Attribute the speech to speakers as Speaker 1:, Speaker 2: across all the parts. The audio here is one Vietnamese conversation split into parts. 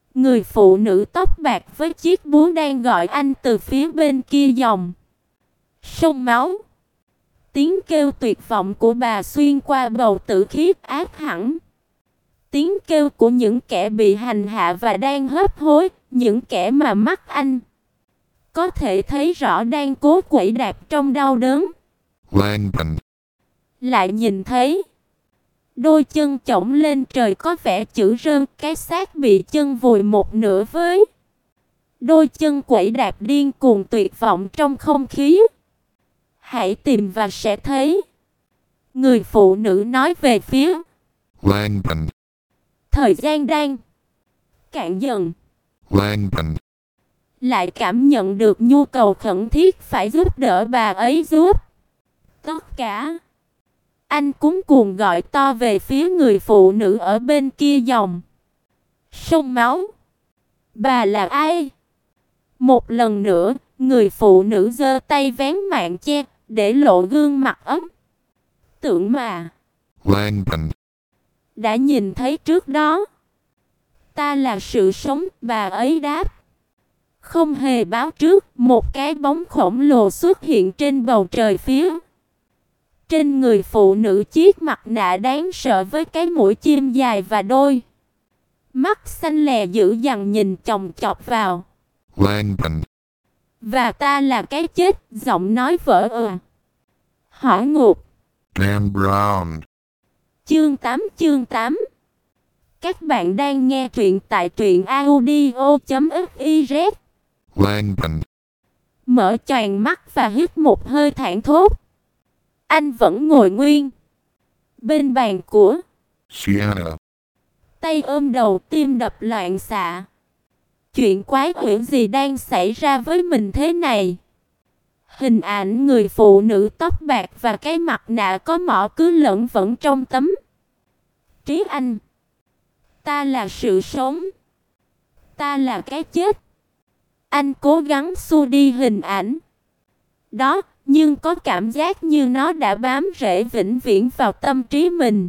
Speaker 1: Người phụ nữ tóc bạc với chiếc búa đang gọi anh từ phía bên kia dòng sông máu. Tiếng kêu tuyệt vọng của bà xuyên qua bầu tử khí ác hẳn. Tiếng kêu của những kẻ bị hành hạ và đang hấp hối, những kẻ mà mắt anh có thể thấy rõ đang cố quẩy đạp trong đau đớn. Lại nhìn thấy đôi chân chổng lên trời có vẻ chữ rơn, cái xác bị chân vùi một nửa với đôi chân quẩy đạp điên cuồng tuyệt vọng trong không khí. Hãy tìm và sẽ thấy. Người phụ nữ nói về phía
Speaker 2: Langdon.
Speaker 1: Thời gian đang cạn dần.
Speaker 2: Langdon.
Speaker 1: Lại cảm nhận được nhu cầu khẩn thiết phải giúp đỡ bà ấy giúp tất cả. Anh cuống cuồng gọi to về phía người phụ nữ ở bên kia dòng sông máu. Bà là ai? Một lần nữa, người phụ nữ giơ tay vén màn che, để lộ gương mặt ấm tượng mà
Speaker 2: Langdon
Speaker 1: đã nhìn thấy trước đó. Ta là sự sống, bà ấy đáp. Không hề báo trước, một cái bóng khổng lồ xuất hiện trên bầu trời phía trên người phụ nữ, chiếc mặt nạ đáng sợ với cái mũi chim dài và đôi mắt xanh lè dữ dằn nhìn chòng chọc vào.
Speaker 2: Langdon.
Speaker 1: Và ta là cái chết, giọng nói vỡ hỏi ngục.
Speaker 2: Dan Brown.
Speaker 1: Chương 8. Các bạn đang nghe truyện tại truyệnaudio.fiz.
Speaker 2: Langdon.
Speaker 1: Mở choàng mắt và hít một hơi thản thốt. Anh vẫn ngồi nguyên bên bàn của
Speaker 2: Sienna.
Speaker 1: tay ôm đầu, tim đập loạn xạ. Chuyện quái quỷ gì đang xảy ra với mình thế này? Hình ảnh người phụ nữ tóc bạc và cái mặt nạ có mỏ cứ lẫn vẫn trong tấm trí anh. Ta là sự sống. Ta là cái chết. Anh cố gắng xua đi hình ảnh đó, nhưng có cảm giác như nó đã bám rễ vĩnh viễn vào tâm trí mình.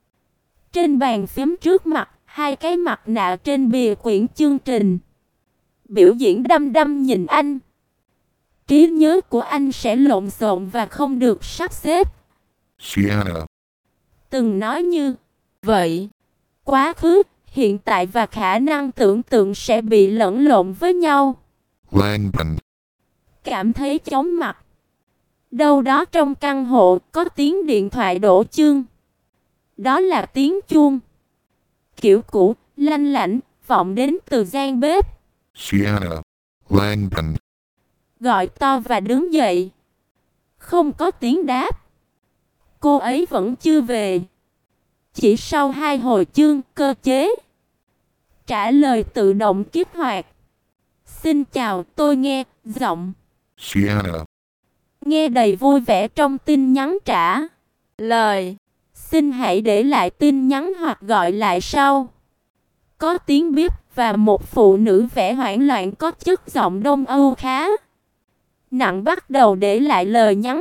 Speaker 1: Trên bàn phím trước mặt, hai cái mặt nạ trên bìa quyển chương trình biểu diễn đăm đăm nhìn anh. Trí nhớ của anh sẽ lộn xộn và không được sắp xếp.
Speaker 2: Sienna.
Speaker 1: Từng nói như vậy, quá khứ, hiện tại và khả năng tưởng tượng sẽ bị lẫn lộn với nhau.
Speaker 2: Langdon.
Speaker 1: Cảm thấy chóng mặt. Đâu đó trong căn hộ có tiếng điện thoại đổ chuông. Đó là tiếng chuông kiểu cũ, lanh lảnh, vọng đến từ gian bếp.
Speaker 2: Sienna. Langdon.
Speaker 1: Gọi to và đứng dậy. Không có tiếng đáp. Cô ấy vẫn chưa về. Chỉ sau 2 hồi chuông, cơ chế trả lời tự động kích hoạt. Xin chào, tôi nghe, giọng
Speaker 2: Sienna.
Speaker 1: nghe đầy vui vẻ trong tin nhắn trả lời. Xin hãy để lại tin nhắn hoặc gọi lại sau. Có tiếng bíp và một phụ nữ vẻ hoảng loạn có chất giọng Đông Âu khá nặng bắt đầu để lại lời nhắn.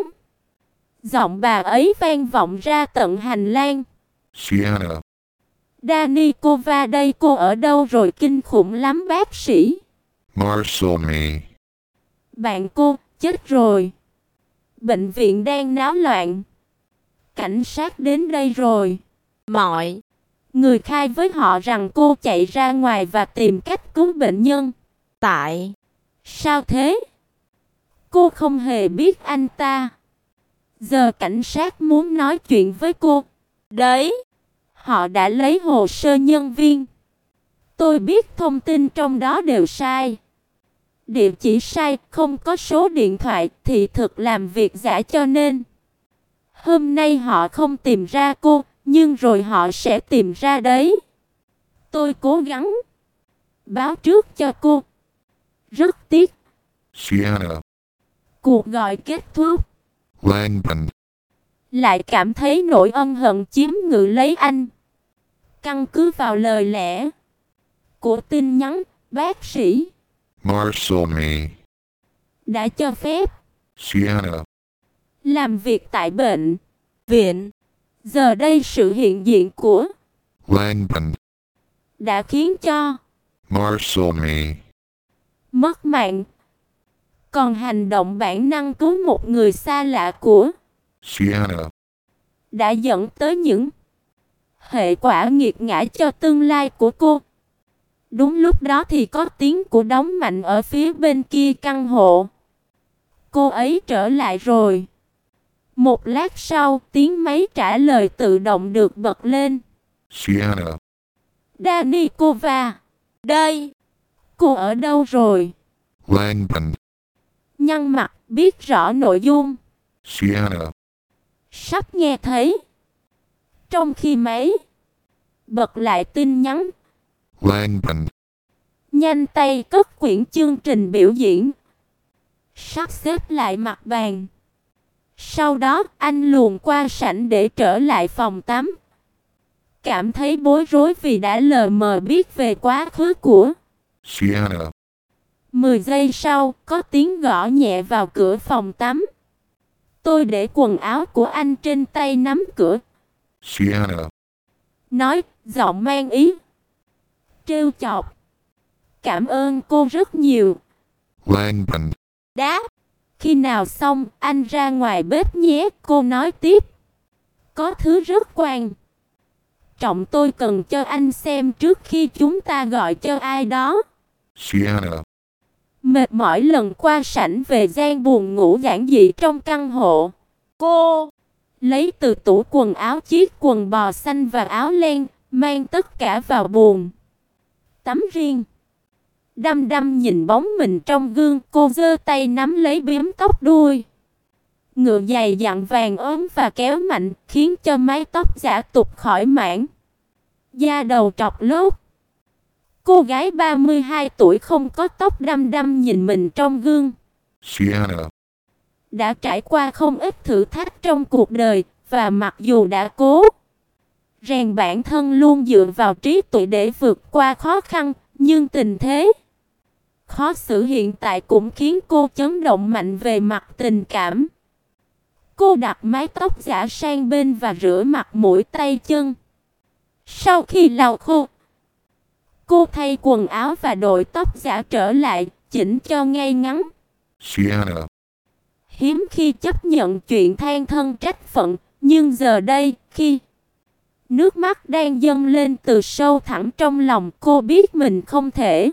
Speaker 1: Giọng bà ấy vang vọng ra tận hành lang.
Speaker 2: Sienna.
Speaker 1: Danikova đây, cô ở đâu rồi? Kinh khủng lắm bác sĩ.
Speaker 2: Marcel me.
Speaker 1: Bạn cô chết rồi. Bệnh viện đang náo loạn. Cảnh sát đến đây rồi. Mọi người khai với họ rằng cô chạy ra ngoài và tìm cách cứu bệnh nhân. Tại sao thế? Cô không hề biết anh ta. Giờ cảnh sát muốn nói chuyện với cô. Đấy, họ đã lấy hồ sơ nhân viên. Tôi biết thông tin trong đó đều sai. Địa chỉ sai, không có số điện thoại, thì thực làm việc giả cho nên hôm nay họ không tìm ra cô, nhưng rồi họ sẽ tìm ra đấy. Tôi cố gắng báo trước cho cô. Rất tiếc.
Speaker 2: Sienna.
Speaker 1: Cuộc gọi kết thúc.
Speaker 2: Langdon.
Speaker 1: Lại cảm thấy nỗi ân hận chiếm ngự lấy anh. Căn cứ vào lời lẽ của tin nhắn, bác sĩ
Speaker 2: Marcel me.
Speaker 1: đã cho phép
Speaker 2: Sienna.
Speaker 1: làm việc tại bệnh viện. Giờ đây sự hiện diện của
Speaker 2: Langdon.
Speaker 1: đã khiến cho
Speaker 2: Marshal me.
Speaker 1: Mất mạng. Còn hành động bản năng cứu một người xa lạ của
Speaker 2: Sienna.
Speaker 1: đã dẫn tới những hệ quả nghiệt ngã cho tương lai của cô. Đúng lúc đó thì có tiếng của đóng mạnh ở phía bên kia căn hộ. Cô ấy trở lại rồi. Một lát sau, tiếng máy trả lời tự động được bật lên.
Speaker 2: Sienna.
Speaker 1: Danikova. Đây. Cô ở đâu rồi?
Speaker 2: Langban.
Speaker 1: Nhăn mặt, biết rõ nội dung.
Speaker 2: Sienna.
Speaker 1: Sắp nghe thấy. Trong khi máy bật lại tin nhắn.
Speaker 2: Langban.
Speaker 1: Nhanh tay cất quyển chương trình biểu diễn. Sắp xếp lại mặt bàn. Sau đó anh luồn qua sảnh để trở lại phòng tắm. Cảm thấy bối rối vì đã lờ mờ biết về quá khứ của
Speaker 2: Sienna.
Speaker 1: 10 giây sau, có tiếng gõ nhẹ vào cửa phòng tắm. Tôi để quần áo của anh trên tay nắm cửa.
Speaker 2: Sienna.
Speaker 1: Nói, giọng mang ý trêu chọc. Cảm ơn cô rất nhiều.
Speaker 2: Langban.
Speaker 1: Đáp. Khi nào xong, anh ra ngoài bếp nhé, cô nói tiếp. Có thứ rất quan trọng tôi cần cho anh xem trước khi chúng ta gọi cho ai đó.
Speaker 2: Sienna.
Speaker 1: Mệt mỏi lần qua sảnh về gian buồn ngủ giản dị trong căn hộ. Cô lấy từ tủ quần áo chiếc quần bò xanh và áo len, mang tất cả vào buồng tắm riêng. Đăm đăm nhìn bóng mình trong gương, cô giơ tay nắm lấy bím tóc đuôi ngựa dày dặn vàng ốm và kéo mạnh, khiến cho mái tóc giả tục khỏi mảng. Da đầu trọc lốt. Cô gái 32 tuổi không có tóc đăm đăm nhìn mình trong gương.
Speaker 2: Sienna.
Speaker 1: Đã trải qua không ít thử thách trong cuộc đời, và mặc dù đã cố rèn bản thân luôn dựa vào trí tuệ để vượt qua khó khăn, nhưng tình thế khó xử hiện tại cũng khiến cô chấn động mạnh về mặt tình cảm. Cô đặt mái tóc giả sang bên và rửa mặt mũi tay chân. Sau khi lau khô, cô thay quần áo và đội tóc giả trở lại, chỉnh cho ngay ngắn.
Speaker 2: Sienna.
Speaker 1: Hiếm khi chấp nhận chuyện than thân trách phận, nhưng giờ đây, khi nước mắt đang dâng lên từ sâu thẳm trong lòng, cô biết mình không thể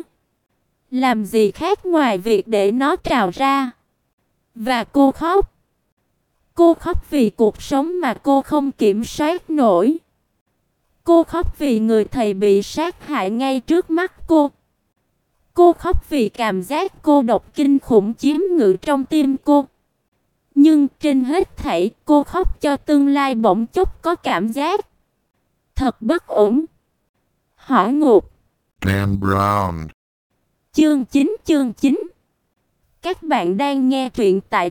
Speaker 1: làm gì khác ngoài việc để nó trào ra. Và cô khóc. Cô khóc vì cuộc sống mà cô không kiểm soát nổi. Cô khóc vì người thầy bị sát hại ngay trước mắt cô. Cô khóc vì cảm giác cô độc kinh khủng chiếm ngự trong tim cô. Nhưng trên hết thảy, cô khóc cho tương lai bỗng chốc có cảm giác thật bất ổn. Hỏa ngục.
Speaker 2: Dan Brown.
Speaker 1: Chương 9. Các bạn đang nghe truyện tại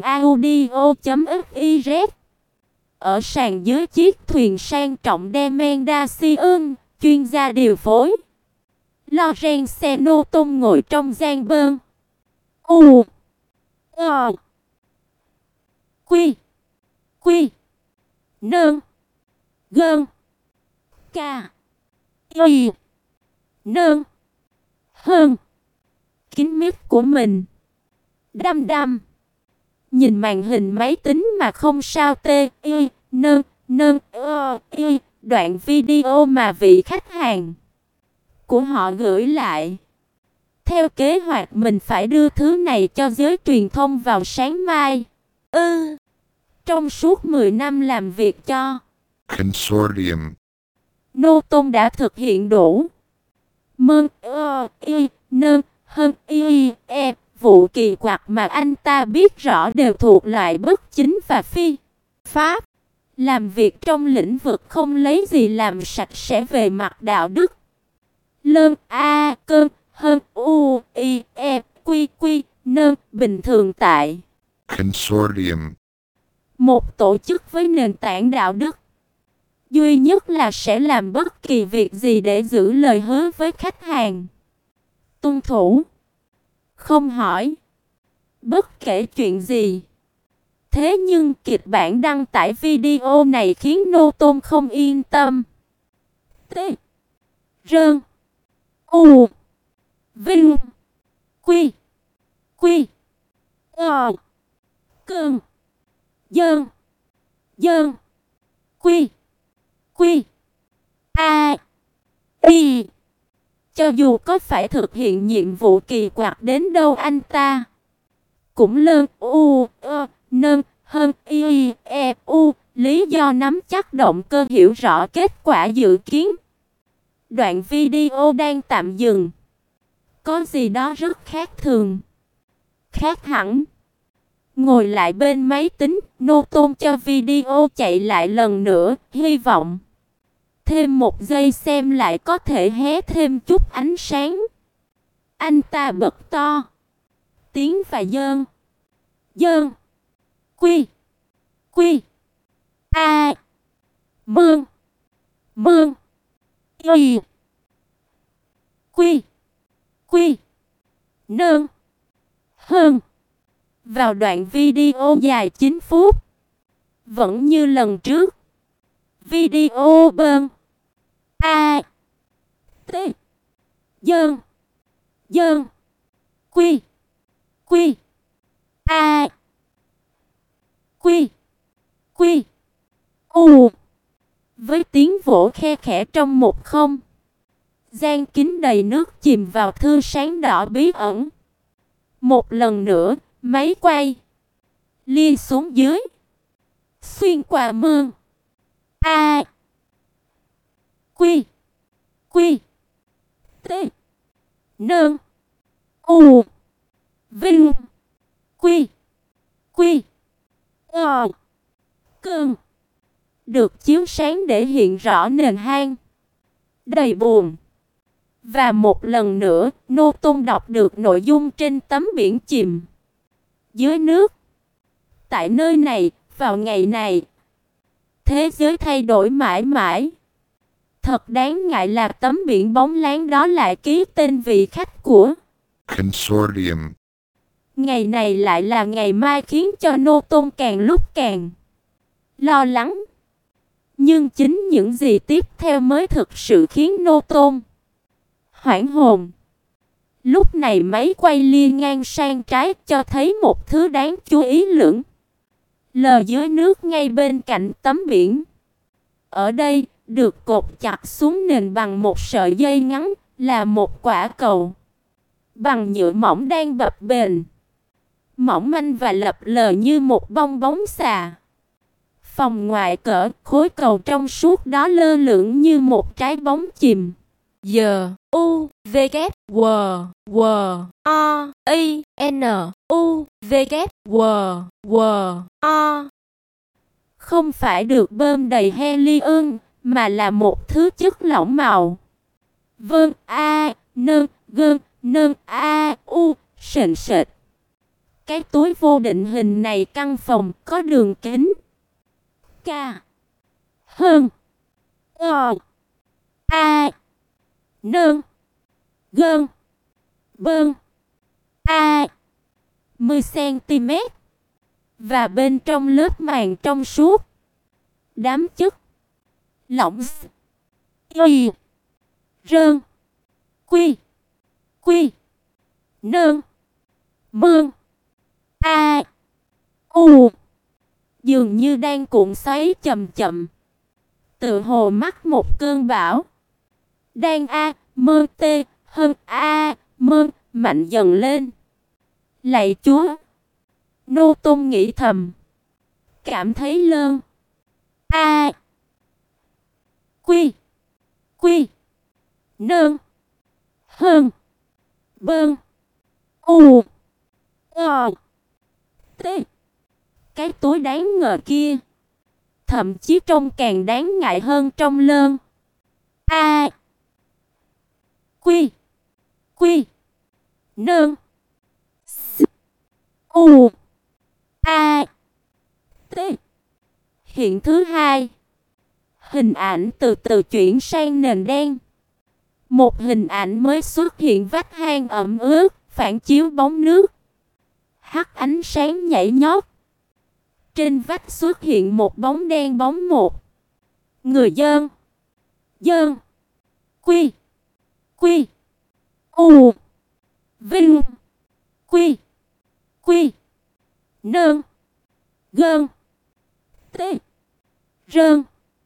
Speaker 1: truyệnaudio.fiz. Ở sàn dưới chiếc thuyền sang trọng Demendacion, chuyên gia điều phối Loren Xenoton ngồi trong gian bơn. U Ờ Quy Quy Nơn Gơn Ca Y Nơn Hơn kính mít của mình. Đăm đăm nhìn màn hình máy tính mà không sao tê y nơn nơn y đoạn video mà vị khách hàng của họ gửi lại. Theo kế hoạch mình phải đưa thứ này cho giới truyền thông vào sáng mai. Trong suốt 10 năm làm việc cho
Speaker 2: Consortium.
Speaker 1: Norton đã thực hiện đủ mơn y nơn hơn y vụ kỳ quặc mà anh ta biết rõ đều thuộc loại bất chính và phi pháp. Làm việc trong lĩnh vực không lấy gì làm sạch sẽ về mặt đạo đức. Lơn a cơn hơn u i quy quy nơn bình thường tại
Speaker 2: Consortium.
Speaker 1: một tổ chức với nền tảng đạo đức. Duy nhất là sẽ làm bất kỳ việc gì để giữ lời hứa với khách hàng. Tuân thủ. Không hỏi bất kể chuyện gì. Thế nhưng kịch bản đăng tải video này khiến Norton không yên tâm. T Rơn U Vinh. Quy. Quy. Cơn. Dơn. Dơn. Quy. Quy. Y. Cho dù có phải thực hiện nhiệm vụ kỳ quặc đến đâu anh ta cũng lơn nơn hơn lý do nắm chắc động cơ hiểu rõ kết quả dự kiến. Đoạn video đang tạm dừng. Có gì đó rất khác thường. Khác hẳn. Ngồi lại bên máy tính, Nô Tôn cho video chạy lại lần nữa, hy vọng thêm một giây xem lại có thể hé thêm chút ánh sáng. Anh ta bật to. Tiếng và dơn. Dơn. Quy. Quy. Mương. Mương. Y. Quy. Quy. Nơn. Hơn. Vào đoạn video dài 9 phút. Vẫn như lần trước. Video bơn. T. Dơn. Dơn. Quy. Quy. Quy. Quy. Với tiếng vỗ khe khẽ trong một không gian kính đầy nước chìm vào thư sáng đỏ bí ẩn. Một lần nữa, máy quay lia xuống dưới, xuyên qua mương. Quy. Quy. T. Nơn. Vinh. Quy. Quy. Cơn. Được chiếu sáng để hiện rõ nền hang đầy buồn. Và một lần nữa, Nô Tôn đọc được nội dung trên tấm biển chìm dưới nước. Tại nơi này, vào ngày này, thế giới thay đổi mãi mãi. Thật đáng ngại là tấm biển bóng láng đó lại ký tên vị khách của
Speaker 2: Consortium.
Speaker 1: Ngày này lại là ngày mai khiến cho Nô Tôn càng lúc càng lo lắng. Nhưng chính những gì tiếp theo mới thực sự khiến Nô Tôn hoảng hồn. Lúc này máy quay lia ngang sang trái cho thấy một thứ đáng chú ý lững lờ dưới nước ngay bên cạnh tấm biển. Ở đây, được cột chặt xuống nền bằng một sợi dây ngắn, là một quả cầu bằng nhựa mỏng đang bập bềnh, mỏng manh và lập lờ như một bong bóng xà. Phòng ngoài cỡ, khối cầu trong suốt đó lơ lửng như một trái bóng chìm.
Speaker 3: Giờ U V K W W O I N U V K W W O
Speaker 1: Không phải được bơm đầy helium, mà là một thứ chất lỏng màu vâng sền sệt. Cái túi vô định hình này căn phòng có đường kính K hơn nơn gơn bơn 10 cm và bên trong lớp màng trong suốt. Đám chất lỏng y rơn quy quy nơn mương dường như đang cuộn xoáy chậm chậm, tựa hồ mắc một cơn bão. Đang mạnh dần lên. Lạy Chúa! Nô Tôn nghĩ thầm. Cảm thấy lơn. Quy. Quy. Nơn. Hơn. Bơn. T. Cái túi đáng ngờ kia thậm chí trông càng đáng ngại hơn trong lơn. Quy. Quy. Nơn. T. Hiện thứ hai. Hình ảnh từ từ chuyển sang nền đen. Một hình ảnh mới xuất hiện, vách hang ẩm ướt, phản chiếu bóng nước. Hắt ánh sáng nhảy nhót. Trên vách xuất hiện một bóng đen bóng một. Người dơn. Dơn. Quy. Quy. Vinh. Quy. Quy. Nơn. Gơn. T. Rơn.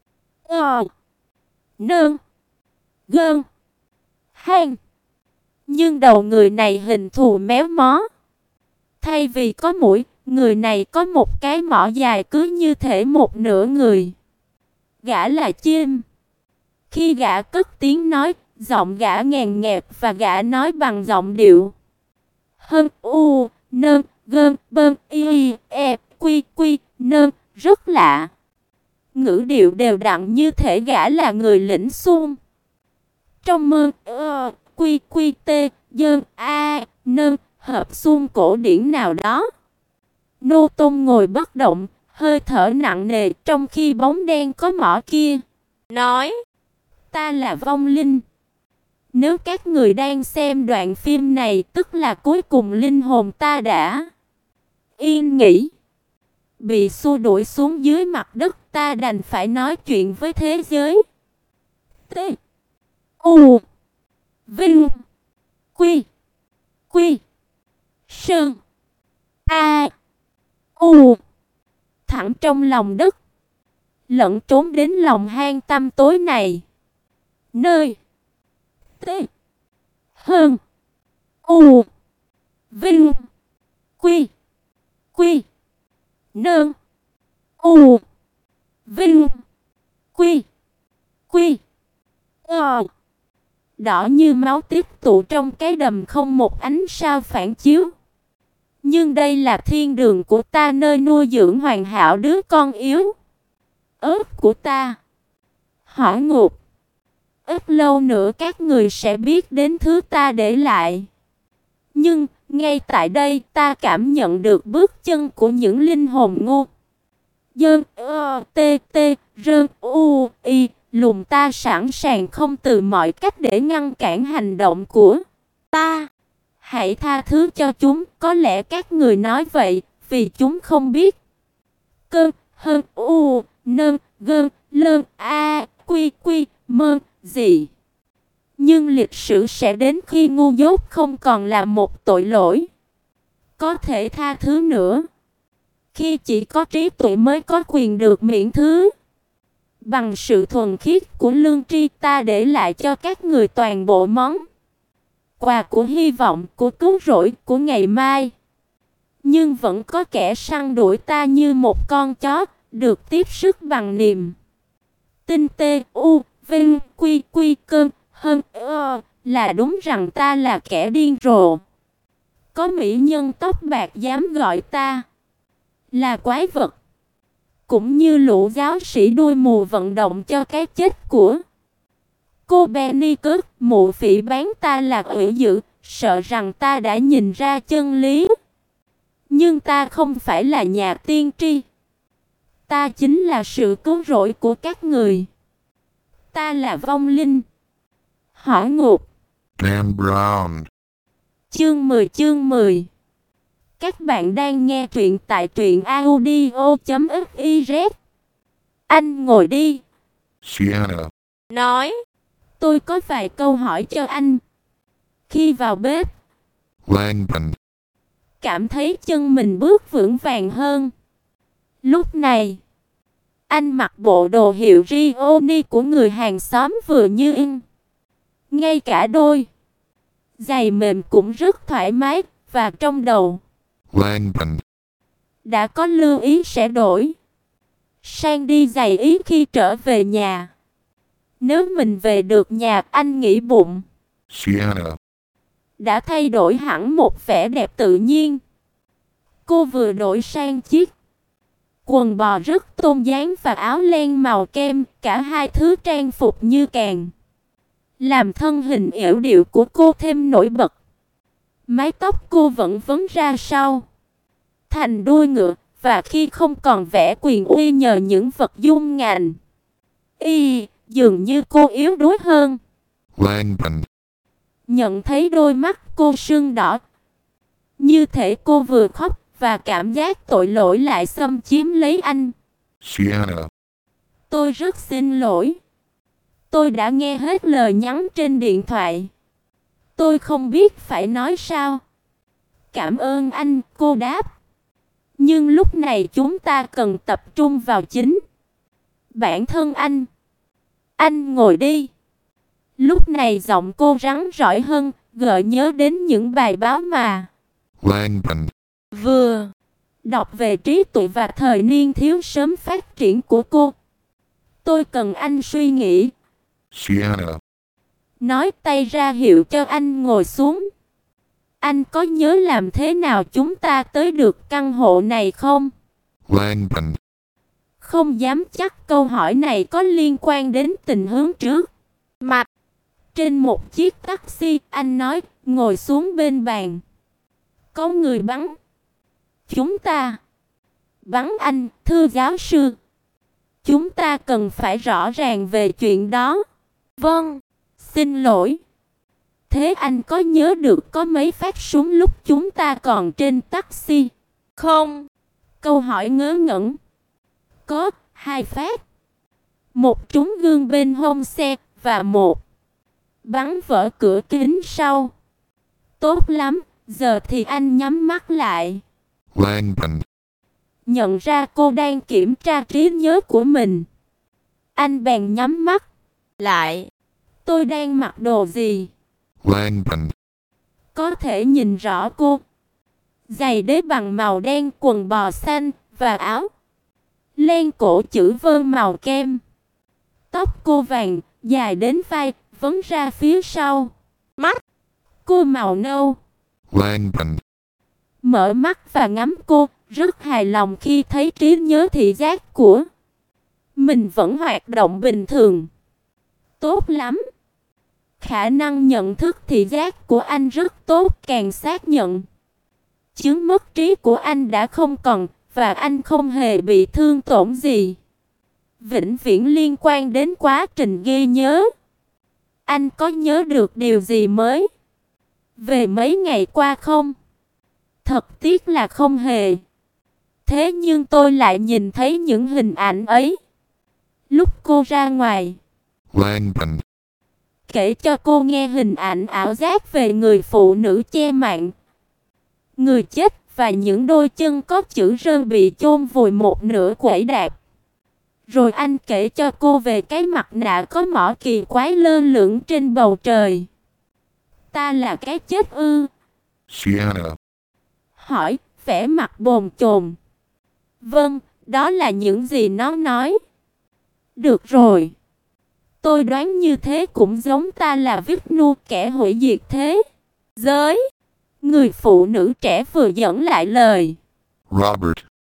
Speaker 1: Nơn. Gơn. Hang. Nhưng đầu người này hình thù méo mó. Thay vì có mũi, người này có một cái mỏ dài cứ như thể một nửa người. Gã là chim. Khi gã cất tiếng nói, giọng gã ngàn nghẹt và gã nói bằng giọng điệu. Hân u, nơn, gơn, bơn, y, e, quy, quy, nơn, rất lạ. Ngữ điệu đều đặn như thể gã là người lĩnh xuông. Trong mơ, quy, quy, tê, dơn, a, nơn, hợp xuông cổ điển nào đó. Nô Tôn ngồi bất động, hơi thở nặng nề trong khi bóng đen có mỏ kia. Nói, ta là vong linh. Nếu các người đang xem đoạn phim này tức là cuối cùng linh hồn ta đã yên nghỉ. Bị xua đuổi xuống dưới mặt đất ta đành phải nói chuyện với thế giới. T. U. Vinh. Quy. Quy. Sơn. A. U. Thẳng trong lòng đất. Lẫn trốn đến lòng hang tăm tối này. Nơi. T. Hơn. U. Vinh. Quy. Quy. Nơn. U. Vinh. Quy. Quy. Đỏ như máu tích tụ trong cái đầm không một ánh sao phản chiếu. Nhưng đây là thiên đường của ta, nơi nuôi dưỡng hoàn hảo đứa con yếu ớt của ta. Hỏa ngục. Ít lâu nữa các người sẽ biết đến thứ ta để lại. Nhưng, ngay tại đây ta cảm nhận được bước chân của những linh hồn ngu. Dơn, tê, tê, rơn, y, lùn ta sẵn sàng không từ mọi cách để ngăn cản hành động của ta. Hãy tha thứ cho chúng, có lẽ các người nói vậy, vì chúng không biết. Cơn, hơn, nơn, gơn, lơn, a, quy, quy, mơn, gì. Nhưng lịch sử sẽ đến khi ngu dốt không còn là một tội lỗi có thể tha thứ nữa. Khi chỉ có trí tuệ mới có quyền được miễn thứ. Bằng sự thuần khiết của lương tri ta để lại cho các người toàn bộ món quà của hy vọng, của cứu rỗi, của ngày mai. Nhưng vẫn có kẻ săn đuổi ta như một con chó, được tiếp sức bằng niềm tin. Tê, u, vinh, quy, quy, cơn, hơn, là đúng rằng ta là kẻ điên rồ. Có mỹ nhân tóc bạc dám gọi ta là quái vật. Cũng như lũ giáo sĩ đuôi mù vận động cho cái chết của cô Bennicus, mụ phỉ bán ta là ủy dữ, sợ rằng ta đã nhìn ra chân lý. Nhưng ta không phải là nhà tiên tri. Ta chính là sự cứu rỗi của các người. Ta là vong linh. Hỏa ngục.
Speaker 2: Dan Brown.
Speaker 1: Chương 10. Các bạn đang nghe truyện tại truyện audio.fiz. Anh ngồi đi.
Speaker 2: Sienna.
Speaker 3: Nói,
Speaker 1: tôi có vài câu hỏi cho anh. Khi vào bếp,
Speaker 2: Langdon.
Speaker 1: cảm thấy chân mình bước vững vàng hơn. Lúc này, anh mặc bộ đồ hiệu Rioni của người hàng xóm vừa như in. Ngay cả đôi giày mềm cũng rất thoải mái, và trong đầu
Speaker 2: Langdon.
Speaker 1: đã có lưu ý sẽ đổi sang đi giày ý khi trở về nhà. Nếu mình về được nhà, anh nghĩ bụng
Speaker 2: Sienna.
Speaker 1: đã thay đổi hẳn một vẻ đẹp tự nhiên. Cô vừa đổi sang chiếc quần bò rất tôn dáng và áo len màu kem, cả hai thứ trang phục như càng làm thân hình yểu điệu của cô thêm nổi bật. Mái tóc cô vẫn vấn ra sau thành đuôi ngựa, và khi không còn vẻ quyền uy nhờ những vật dung ngành dường như cô yếu đuối hơn.
Speaker 2: Langdon.
Speaker 1: Nhận thấy đôi mắt cô sưng đỏ, như thể cô vừa khóc, và cảm giác tội lỗi lại xâm chiếm lấy anh.
Speaker 2: Sienna.
Speaker 1: Tôi rất xin lỗi. Tôi đã nghe hết lời nhắn trên điện thoại. Tôi không biết phải nói sao. Cảm ơn anh, cô đáp. Nhưng lúc này chúng ta cần tập trung vào chính bản thân anh. Anh ngồi đi. Lúc này giọng cô rắn rỏi hơn, gợi nhớ đến những bài báo mà
Speaker 2: Langban.
Speaker 1: vừa đọc về trí tuệ và thời niên thiếu sớm phát triển của cô. Tôi cần anh suy nghĩ.
Speaker 2: Sienna.
Speaker 1: Nói tay ra hiệu cho anh ngồi xuống. Anh có nhớ làm thế nào chúng ta tới được căn hộ này không?
Speaker 2: Langban.
Speaker 1: Không dám chắc câu hỏi này có liên quan đến tình huống trước mặt. Trên một chiếc taxi, anh nói, ngồi xuống bên bàn. Có người bắn. Chúng ta bắn anh, thưa giáo sư. Chúng ta cần phải rõ ràng về chuyện đó. Vâng, xin lỗi. Thế anh có nhớ được có mấy phát súng lúc chúng ta còn trên taxi? Không. Câu hỏi ngớ ngẩn. Có 2 phát. Một trúng gương bên hông xe và một bắn vỡ cửa kính sau. Tốt lắm, giờ thì anh nhắm mắt lại.
Speaker 2: Langban.
Speaker 1: Nhận ra cô đang kiểm tra trí nhớ của mình, anh bèn nhắm mắt lại. Tôi đang mặc đồ gì?
Speaker 2: Langban.
Speaker 1: Có thể nhìn rõ cô. Giày đế bằng màu đen, quần bò xanh và áo len cổ chữ V màu kem. Tóc cô vàng, dài đến vai, vấn ra phía sau. Mắt cô màu nâu.
Speaker 2: Langban.
Speaker 1: Mở mắt và ngắm cô, rất hài lòng khi thấy trí nhớ thị giác của mình vẫn hoạt động bình thường. Tốt lắm. Khả năng nhận thức thị giác của anh rất tốt, càng xác nhận chứng mất trí của anh đã không còn, và anh không hề bị thương tổn gì vĩnh viễn liên quan đến quá trình ghi nhớ. Anh có nhớ được điều gì mới về mấy ngày qua không? Thật tiếc là không hề. Thế nhưng tôi lại nhìn thấy những hình ảnh ấy lúc cô ra ngoài.
Speaker 2: Langban.
Speaker 1: Kể cho cô nghe hình ảnh ảo giác về người phụ nữ che mạng, người chết và những đôi chân có chữ rơ bị chôn vùi một nửa quẫy đạp. Rồi anh kể cho cô về cái mặt nạ có mỏ kỳ quái lơ lửng trên bầu trời. Ta là cái chết ư?
Speaker 2: Sienna.
Speaker 1: Hỏi, vẻ mặt bồn chồn. Vâng, đó là những gì nó nói. Được rồi. Tôi đoán như thế cũng giống ta là Vishnu, kẻ hủy diệt thế giới. Người phụ nữ trẻ vừa dẫn lại lời.
Speaker 2: Robert.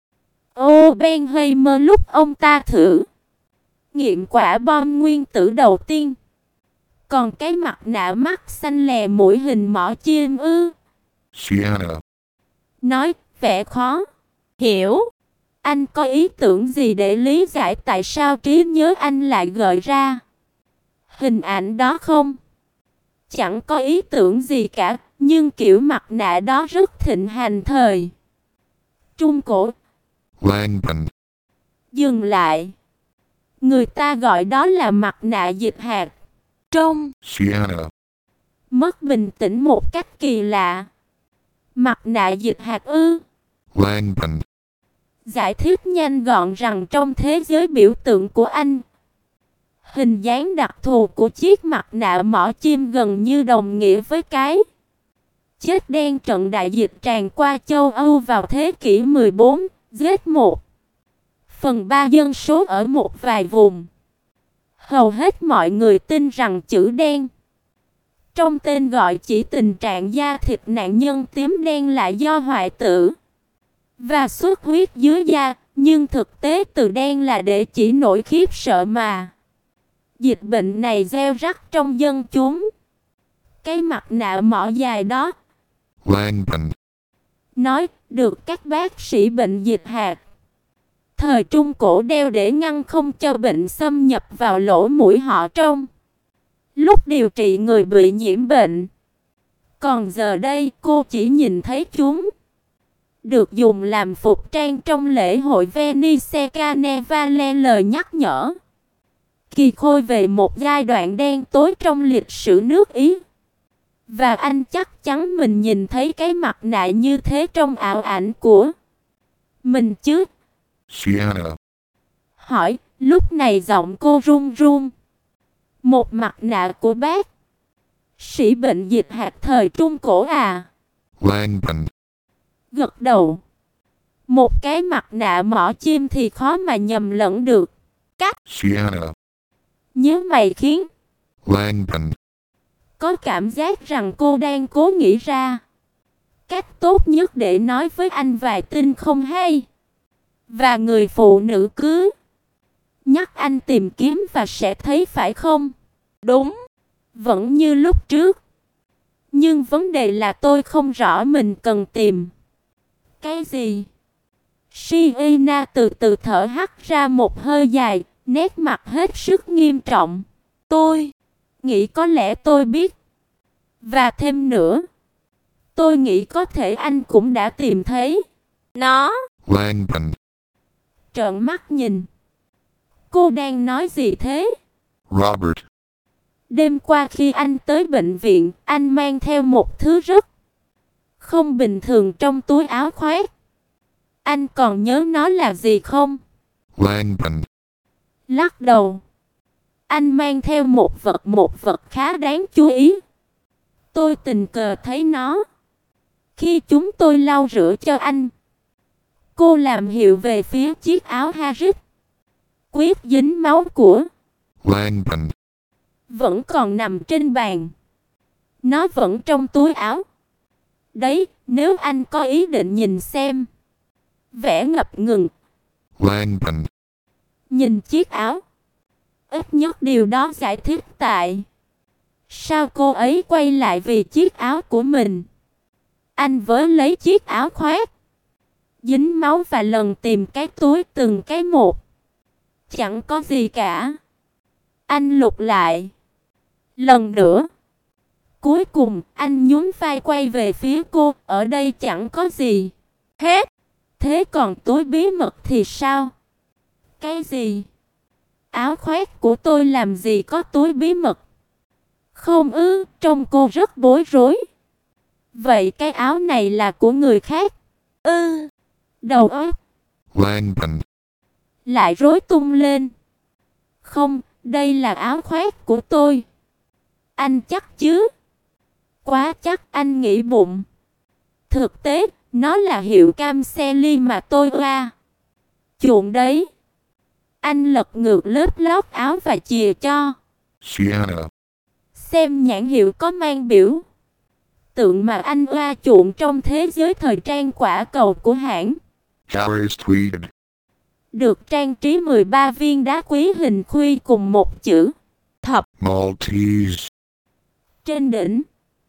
Speaker 1: Oppenheimer lúc ông ta thử nghiệm quả bom nguyên tử đầu tiên. Còn cái mặt nạ mắt xanh lè mũi hình mỏ chim ư?
Speaker 2: Sienna.
Speaker 1: Nói, vẻ khó hiểu. Anh có ý tưởng gì để lý giải tại sao trí nhớ anh lại gợi ra hình ảnh đó không? Chẳng có ý tưởng gì cả, nhưng kiểu mặt nạ đó rất thịnh hành thời Trung Cổ.
Speaker 2: Langban.
Speaker 1: Dừng lại. Người ta gọi đó là mặt nạ dịch hạt. Trông
Speaker 2: Sienna.
Speaker 1: mất bình tĩnh một cách kỳ lạ. Mặt nạ dịch hạt ư?
Speaker 2: Langban.
Speaker 1: Giải thích nhanh gọn rằng trong thế giới biểu tượng của anh, hình dáng đặc thù của chiếc mặt nạ mỏ chim gần như đồng nghĩa với cái chết đen trận đại dịch tràn qua châu Âu vào thế kỷ 14, giết 1/3 dân số ở một vài vùng. Hầu hết mọi người tin rằng chữ đen trong tên gọi chỉ tình trạng da thịt nạn nhân tím đen lại do hoại tử và xuất huyết dưới da, nhưng thực tế từ đen là để chỉ nỗi khiếp sợ mà dịch bệnh này gieo rắc trong dân chúng. Cái mặt nạ mỏ dài đó,
Speaker 2: Langban.
Speaker 1: nói, được các bác sĩ bệnh dịch hạt thời Trung Cổ đeo để ngăn không cho bệnh xâm nhập vào lỗ mũi họ trong lúc điều trị người bị nhiễm bệnh. Còn giờ đây cô chỉ nhìn thấy chúng được dùng làm phục trang trong lễ hội Venice Carnevale. Lời nhắc nhở kỳ khôi về một giai đoạn đen tối trong lịch sử nước Ý. Và anh chắc chắn mình nhìn thấy cái mặt nạ như thế trong ảo ảnh của mình chứ?
Speaker 2: Sienna.
Speaker 1: Hỏi, lúc này giọng cô run run. Một mặt nạ của bác sĩ bệnh dịch hạt thời Trung Cổ à?
Speaker 2: Langdon.
Speaker 1: Gật đầu. Một cái mặt nạ mỏ chim thì khó mà nhầm lẫn được.
Speaker 2: Sienna.
Speaker 1: Nhớ mày khiến
Speaker 2: Langdon.
Speaker 1: có cảm giác rằng cô đang cố nghĩ ra cách tốt nhất để nói với anh vài tin không hay. Và người phụ nữ cứ nhắc anh tìm kiếm và sẽ thấy, phải không?
Speaker 3: Đúng.
Speaker 1: Vẫn như lúc trước. Nhưng vấn đề là tôi không rõ mình cần tìm cái gì. Sienna từ từ thở hắt ra một hơi dài, nét mặt hết sức nghiêm trọng. Tôi nghĩ có lẽ tôi biết. Và thêm nữa, tôi nghĩ có thể anh cũng đã tìm thấy nó.
Speaker 2: Langdon.
Speaker 1: Trợn mắt nhìn. Cô đang nói gì thế?
Speaker 2: Robert.
Speaker 1: Đêm qua khi anh tới bệnh viện, anh mang theo một thứ rất không bình thường trong túi áo khoác. Anh còn nhớ nó là gì không?
Speaker 2: Langdon.
Speaker 1: Lắc đầu. Anh mang theo một vật khá đáng chú ý. Tôi tình cờ thấy nó khi chúng tôi lau rửa cho anh. Cô làm hiệu về phía chiếc áo Harris. Quyết dính máu của
Speaker 2: Langdon.
Speaker 1: vẫn còn nằm trên bàn. Nó vẫn trong túi áo. Đấy, nếu anh có ý định nhìn xem. Vẻ ngập ngừng.
Speaker 2: Langdon.
Speaker 1: Nhìn chiếc áo. Ít nhất điều đó giải thích tại sao cô ấy quay lại vì chiếc áo của mình. Anh vớ lấy chiếc áo khoác dính máu và lần tìm cái túi từng cái một. Chẳng có gì cả. Anh lục lại lần nữa. Cuối cùng anh nhún vai quay về phía cô. Ở đây chẳng có gì hết. Thế còn túi bí mật thì sao? Cái gì? Áo khoác của tôi làm gì có túi bí mật? Không ư, trông cô rất bối rối. Vậy cái áo này là của người khác? Đầu óc
Speaker 2: Langdon.
Speaker 1: lại rối tung lên. Không, đây là áo khoác của tôi. Anh chắc chứ? Quá chắc, anh nghĩ bụng. Thực tế, nó là hiệu cam xe ly mà tôi ra chuộng đấy. Anh lật ngược lớp lót áo và chìa cho
Speaker 2: Sienna.
Speaker 1: xem nhãn hiệu có mang biểu tượng mà anh oa chuộng trong thế giới thời trang quả cầu của hãng.
Speaker 2: Harris Tweed.
Speaker 1: Được trang trí 13 viên đá quý hình khuy cùng một chữ thập
Speaker 2: Maltese.
Speaker 1: trên đỉnh.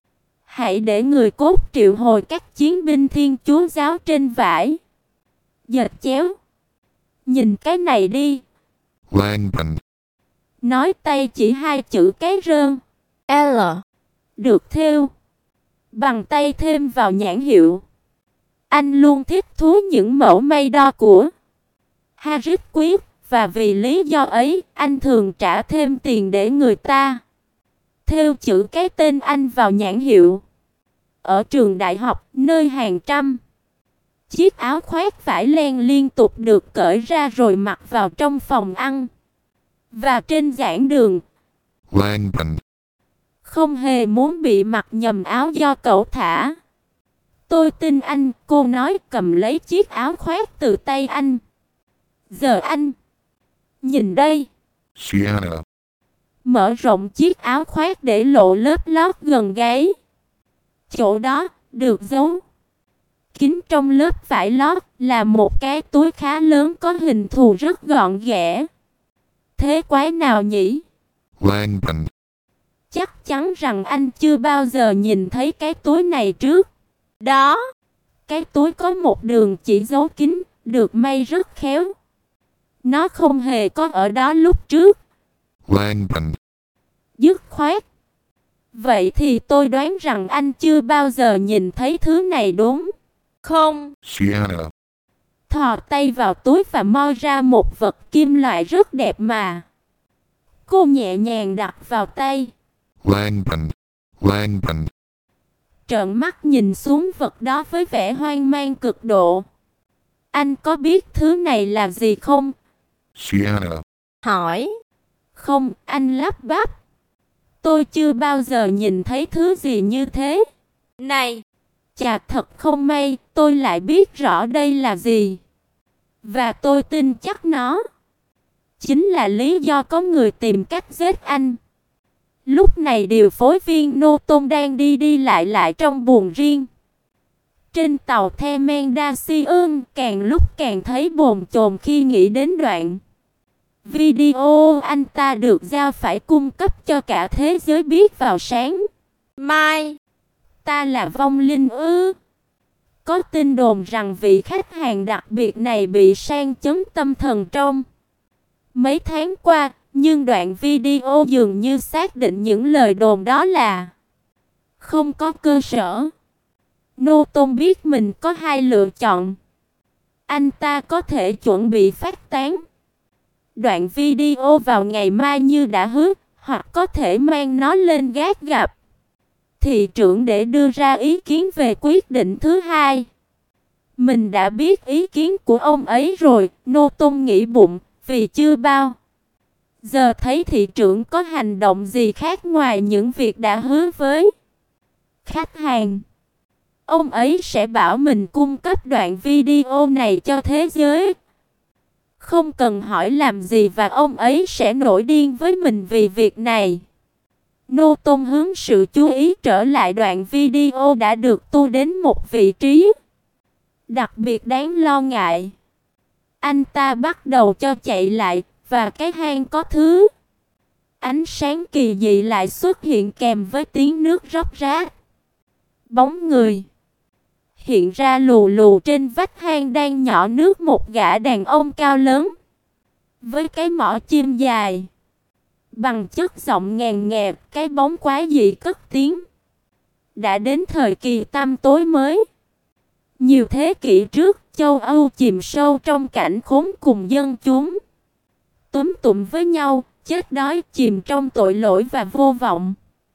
Speaker 1: Hãy để người cốt triệu hồi các chiến binh Thiên Chúa giáo trên vải dệt chéo. Nhìn cái này đi.
Speaker 2: Langdon.
Speaker 1: Nói tay chỉ hai chữ cái rơn
Speaker 3: L.
Speaker 1: được thêu bằng tay thêm vào nhãn hiệu. Anh luôn thích thú những mẫu may đo của Harris Quyết, và vì lý do ấy, anh thường trả thêm tiền để người ta thêu chữ cái tên anh vào nhãn hiệu. Ở trường đại học, nơi hàng trăm chiếc áo khoác vải len liên tục được cởi ra rồi mặc vào trong phòng ăn và trên giảng đường.
Speaker 2: Langdon.
Speaker 1: Không hề muốn bị mặc nhầm áo do cậu thả. Tôi tin anh, cô nói, cầm lấy chiếc áo khoác từ tay anh. Giờ anh nhìn đây.
Speaker 2: Sienna.
Speaker 1: Mở rộng chiếc áo khoác để lộ lớp lót gần gáy. Chỗ đó được giấu kín trong lớp vải lót là một cái túi khá lớn có hình thù rất gọn ghẽ. Thế quái nào nhỉ?
Speaker 2: Langdon.
Speaker 1: Chắc chắn rằng anh chưa bao giờ nhìn thấy cái túi này trước. Đó, cái túi có một đường chỉ giấu kín, được may rất khéo. Nó không hề có ở đó lúc trước.
Speaker 2: Langdon.
Speaker 1: Dứt khoát. Vậy thì tôi đoán rằng anh chưa bao giờ nhìn thấy thứ này đúng không?
Speaker 2: Sienna.
Speaker 1: Thò tay vào túi và moi ra một vật kim loại rất đẹp mà cô nhẹ nhàng đặt vào tay.
Speaker 2: Langdon. Langdon.
Speaker 1: trợn mắt nhìn xuống vật đó với vẻ hoang mang cực độ. Anh có biết thứ này là gì không?
Speaker 2: Sienna.
Speaker 3: Hỏi.
Speaker 1: Không, anh lắp bắp. Tôi chưa bao giờ nhìn thấy thứ gì như thế.
Speaker 3: Này,
Speaker 1: chà, thật không may, tôi lại biết rõ đây là gì. Và tôi tin chắc nó chính là lý do có người tìm cách giết anh. Lúc này điều phối viên Nô Tôn đang đi đi lại trong buồng riêng. Trên tàu Themendacion càng lúc càng thấy bồn chồn khi nghĩ đến đoạn video anh ta được giao phải cung cấp cho cả thế giới biết vào sáng
Speaker 3: mai.
Speaker 1: Ta là vong linh ư? Có tin đồn rằng vị khách hàng đặc biệt này bị sang chấn tâm thần trong mấy tháng qua, nhưng đoạn video dường như xác định những lời đồn đó là không có cơ sở. Nô Tôn biết mình có hai lựa chọn. Anh ta có thể chuẩn bị phát tán đoạn video vào ngày mai như đã hứa, hoặc có thể mang nó lên gác gặp thị trưởng để đưa ra ý kiến về quyết định thứ hai. Mình đã biết ý kiến của ông ấy rồi, Nô Tôn nghĩ bụng, vì chưa bao giờ thấy thị trưởng có hành động gì khác ngoài những việc đã hứa với khách hàng. Ông ấy sẽ bảo mình cung cấp đoạn video này cho thế giới. Không cần hỏi làm gì và ông ấy sẽ nổi điên với mình vì việc này. Nô Tôn hướng sự chú ý trở lại đoạn video đã được tua đến một vị trí đặc biệt đáng lo ngại. Anh ta bắt đầu cho chạy lại, và cái hang có thứ ánh sáng kỳ dị lại xuất hiện kèm với tiếng nước róc rách. Bóng người hiện ra lù lù trên vách hang đang nhỏ nước một gã đàn ông cao lớn với cái mỏ chim dài. Bằng chất giọng ngàn nghẹt, cái bóng quái dị cất tiếng. Đã đến thời kỳ tăm tối mới. Nhiều thế kỷ trước, châu Âu chìm sâu trong cảnh khốn cùng dân chúng túm tụm với nhau, chết đói, chìm trong tội lỗi và vô vọng.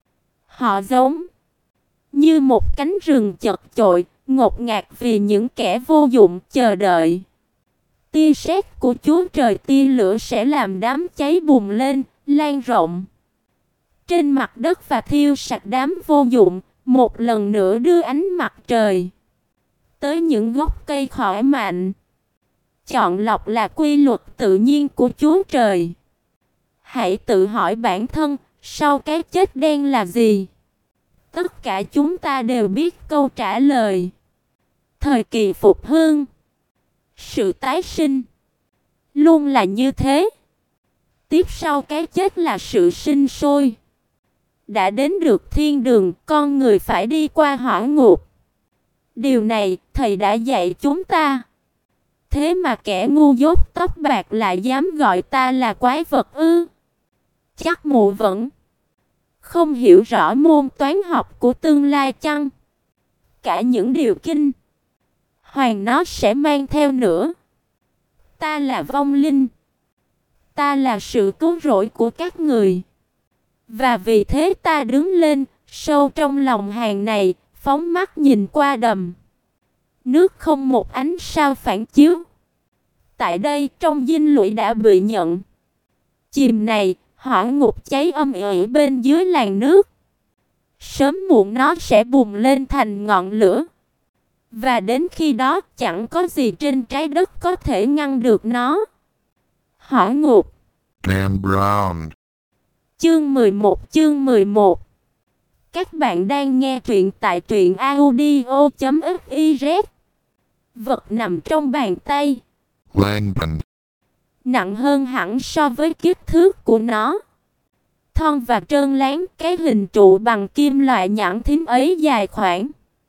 Speaker 1: Họ giống như một cánh rừng chật chội, ngột ngạt vì những kẻ vô dụng chờ đợi tia sét của Chúa Trời. Tia lửa sẽ làm đám cháy bùng lên, lan rộng trên mặt đất và thiêu sạch đám vô dụng, một lần nữa đưa ánh mặt trời tới những gốc cây khỏe mạnh. Chọn lọc là quy luật tự nhiên của Chúa Trời. Hãy tự hỏi bản thân, sau cái chết đen là gì? Tất cả chúng ta đều biết câu trả lời. Thời kỳ phục hưng, sự tái sinh, luôn là như thế. Tiếp sau cái chết là sự sinh sôi. Đã đến được thiên đường, con người phải đi qua hỏa ngục. Điều này, thầy đã dạy chúng ta. Thế mà kẻ ngu dốt tóc bạc lại dám gọi ta là quái vật ư? Chắc mụ vẫn không hiểu rõ môn toán học của tương lai chăng? Cả những điều kinh hoàng nó sẽ mang theo nữa. Ta là vong linh. Ta là sự cứu rỗi của các người. Và vì thế ta đứng lên, sâu trong lòng hàng này, phóng mắt nhìn qua đầm nước không một ánh sao phản chiếu. Tại đây, trong dinh lũy đã bị nhận chìm này, hỏa ngục cháy âm ỉ bên dưới làn nước. Sớm muộn nó sẽ bùng lên thành ngọn lửa. Và đến khi đó, chẳng có gì trên trái đất có thể ngăn được nó. Hỏa ngục.
Speaker 2: Dan Brown.
Speaker 1: Chương 11. Các bạn đang nghe truyện tại truyệnaudio.fiz. Vật nằm trong bàn tay.
Speaker 2: Langdon.
Speaker 1: Nặng hơn hẳn so với kích thước của nó. Thon và trơn láng, cái hình trụ bằng kim loại nhẵn thính ấy dài khoảng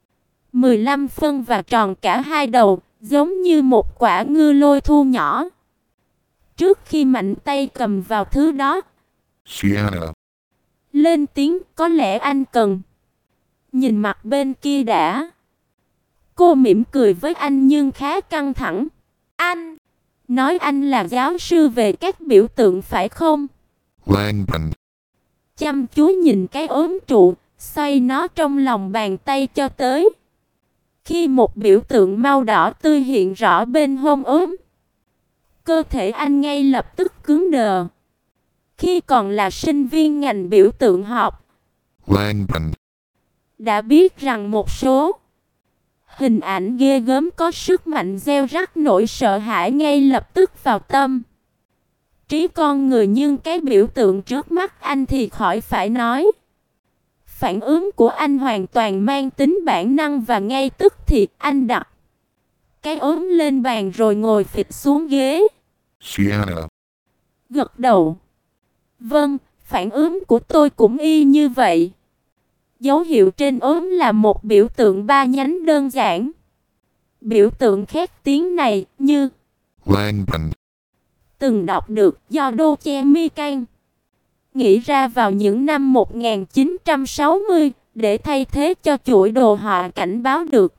Speaker 1: 15 phân và tròn cả hai đầu, giống như một quả ngư lôi thu nhỏ. Trước khi mạnh tay cầm vào thứ đó,
Speaker 2: Sienna.
Speaker 1: lên tiếng, có lẽ anh cần nhìn mặt bên kia đã. Cô mỉm cười với anh nhưng khá căng thẳng. Anh nói anh là giáo sư về các biểu tượng phải không?
Speaker 2: Langdon.
Speaker 1: Chăm chú nhìn cái ốm trụ, xoay nó trong lòng bàn tay cho tới. Khi một biểu tượng màu đỏ tươi hiện rõ bên hông ốm, cơ thể anh ngay lập tức cứng đờ. Khi còn là sinh viên ngành biểu tượng học,
Speaker 2: Langban.
Speaker 1: đã biết rằng một số hình ảnh ghê gớm có sức mạnh gieo rắc nỗi sợ hãi ngay lập tức vào tâm trí con người, nhưng cái biểu tượng trước mắt anh thì khỏi phải nói. Phản ứng của anh hoàn toàn mang tính bản năng và ngay tức thì anh đặt cái ốm lên bàn rồi ngồi phịch xuống ghế.
Speaker 2: Sienna.
Speaker 1: Gật đầu. Vâng, phản ứng của tôi cũng y như vậy. Dấu hiệu trên ốm là một biểu tượng 3 nhánh đơn giản. Biểu tượng khét tiếng này như
Speaker 2: Langban.
Speaker 1: từng đọc được do Doche Mikan nghĩ ra vào những năm 1960 để thay thế cho chuỗi đồ họa cảnh báo được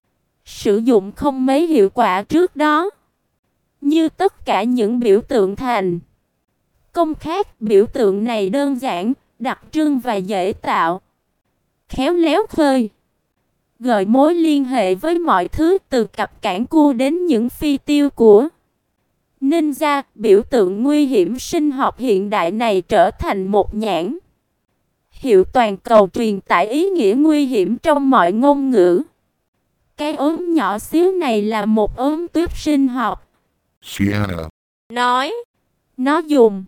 Speaker 1: sử dụng không mấy hiệu quả trước đó. Như tất cả những biểu tượng thành công khác, biểu tượng này đơn giản, đặc trưng và dễ tạo, khéo léo khơi gợi mối liên hệ với mọi thứ từ cặp cản cua đến những phi tiêu của ninja. Biểu tượng nguy hiểm sinh học hiện đại này trở thành một nhãn hiệu toàn cầu truyền tải ý nghĩa nguy hiểm trong mọi ngôn ngữ. Cái ốm nhỏ xíu này là một ốm tuyết sinh học.
Speaker 2: Sienna.
Speaker 3: Nói.
Speaker 1: Nó dùng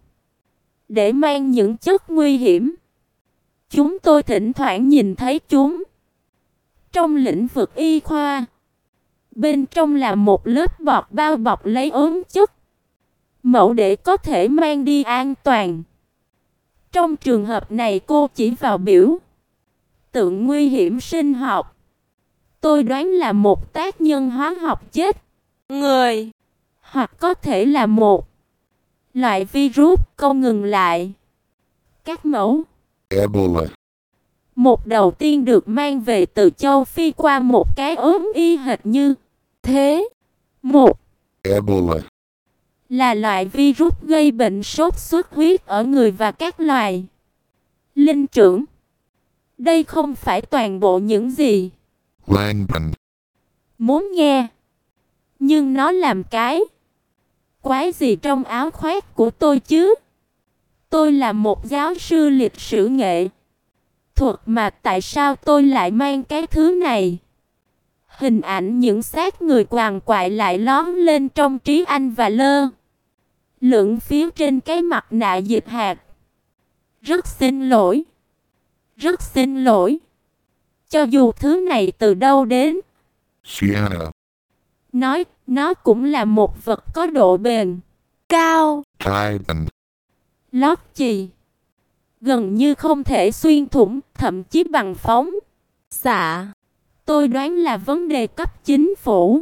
Speaker 1: để mang những chất nguy hiểm. Chúng tôi thỉnh thoảng nhìn thấy chúng trong lĩnh vực y khoa. Bên trong là một lớp bọt bao bọc lấy ốm chất mẫu để có thể mang đi an toàn. Trong trường hợp này cô chỉ vào biểu tượng nguy hiểm sinh học. Tôi đoán là một tác nhân hóa học chết người, hoặc có thể là một loại virus. Câu ngừng lại. Các mẫu
Speaker 2: Ebola.
Speaker 1: một đầu tiên được mang về từ châu Phi qua một cái ốm y hệt như thế. Một
Speaker 2: Ebola.
Speaker 1: là loại virus gây bệnh sốt xuất huyết ở người và các loài linh trưởng. Đây không phải toàn bộ những gì
Speaker 2: Langban.
Speaker 1: muốn nghe, nhưng nó làm cái quái gì trong áo khoác của tôi chứ? Tôi là một giáo sư lịch sử nghệ thuật mà tại sao tôi lại mang cái thứ này? Hình ảnh những xác người quằn quại lại lóe lên trong trí anh và lơ lửng phía trên cái mặt nạ dịch hạt. Rất xin lỗi. Rất xin lỗi. Cho dù thứ này từ đâu đến,
Speaker 2: Sienna.
Speaker 1: nói nó cũng là một vật có độ bền cao,
Speaker 2: Taiban.
Speaker 1: lót chì, gần như không thể xuyên thủng, thậm chí bằng phóng xạ. Tôi đoán là vấn đề cấp chính phủ.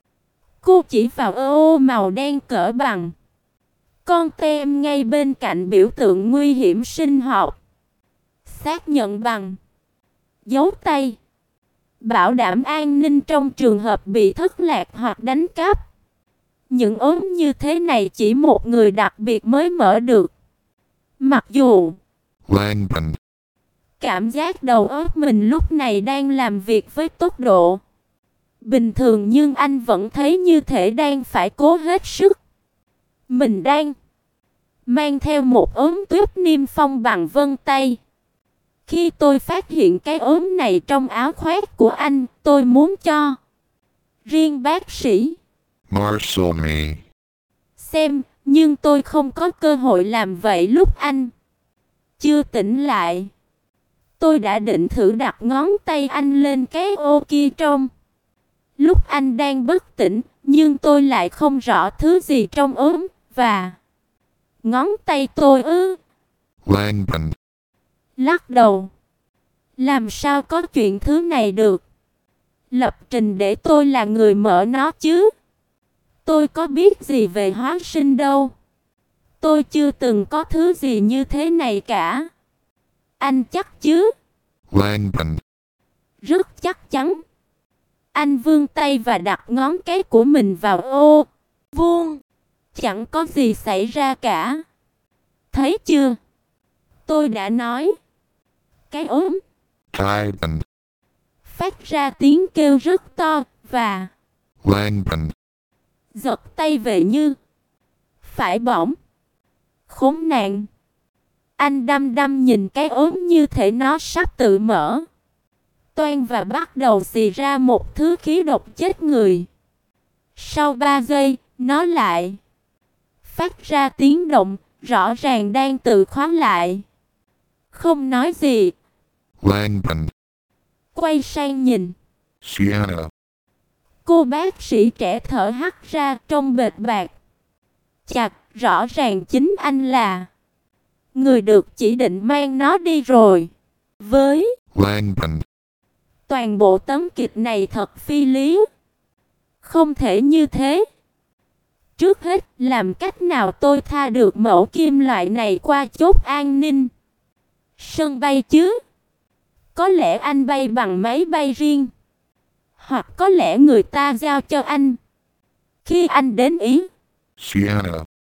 Speaker 1: Cô chỉ vào ô màu đen cỡ bằng con tem ngay bên cạnh biểu tượng nguy hiểm sinh học. Xác nhận bằng dấu tay, bảo đảm an ninh trong trường hợp bị thất lạc hoặc đánh cắp. Những ốm như thế này chỉ một người đặc biệt mới mở được. Mặc dù
Speaker 2: Langban.
Speaker 1: cảm giác đầu óc mình lúc này đang làm việc với tốc độ bình thường, nhưng anh vẫn thấy như thể đang phải cố hết sức. Mình đang mang theo một ốm tuyết niêm phong bằng vân tay. Khi tôi phát hiện cái ốm này trong áo khoác của anh, tôi muốn cho riêng bác sĩ
Speaker 2: Marcelme.
Speaker 1: xem, nhưng tôi không có cơ hội làm vậy lúc anh chưa tỉnh lại. Tôi đã định thử đặt ngón tay anh lên cái ô kia trong lúc anh đang bất tỉnh, nhưng tôi lại không rõ thứ gì trong ốm và ngón tay tôi
Speaker 2: Langban.
Speaker 1: lắc đầu. Làm sao có chuyện thứ này được? Lập trình để tôi là người mở nó chứ. Tôi có biết gì về hóa sinh đâu. Tôi chưa từng có thứ gì như thế này cả. Anh chắc chứ?
Speaker 2: Langban.
Speaker 1: Rất chắc chắn. Anh vươn tay và đặt ngón cái của mình vào ô vuông. Chẳng có gì xảy ra cả. Thấy chưa? Tôi đã nói. Cái ốm
Speaker 2: Taiban.
Speaker 1: Phát ra tiếng kêu rất to và
Speaker 2: Langban.
Speaker 1: giật tay về như phải bỏng. Khốn nạn. Anh đăm đăm nhìn cái ốm như thể nó sắp tự mở toang và bắt đầu xì ra một thứ khí độc chết người. Sau 3 giây, nó lại phát ra tiếng động, rõ ràng đang tự khóa lại. Không nói gì.
Speaker 2: Langban.
Speaker 1: Quay sang nhìn.
Speaker 2: Sienna.
Speaker 1: Cô bác sĩ trẻ thở hắt ra trông bệt bạc. Chặt, rõ ràng chính anh là người được chỉ định mang nó đi rồi. Với
Speaker 2: Langban.
Speaker 1: toàn bộ tấm kịch này thật phi lý. Không thể như thế. Trước hết, làm cách nào tôi tha được mẫu kim loại này qua chốt an ninh sân bay chứ? Có lẽ anh bay bằng máy bay riêng. Hoặc có lẽ người ta giao cho anh khi anh đến Ý.
Speaker 2: Sienna.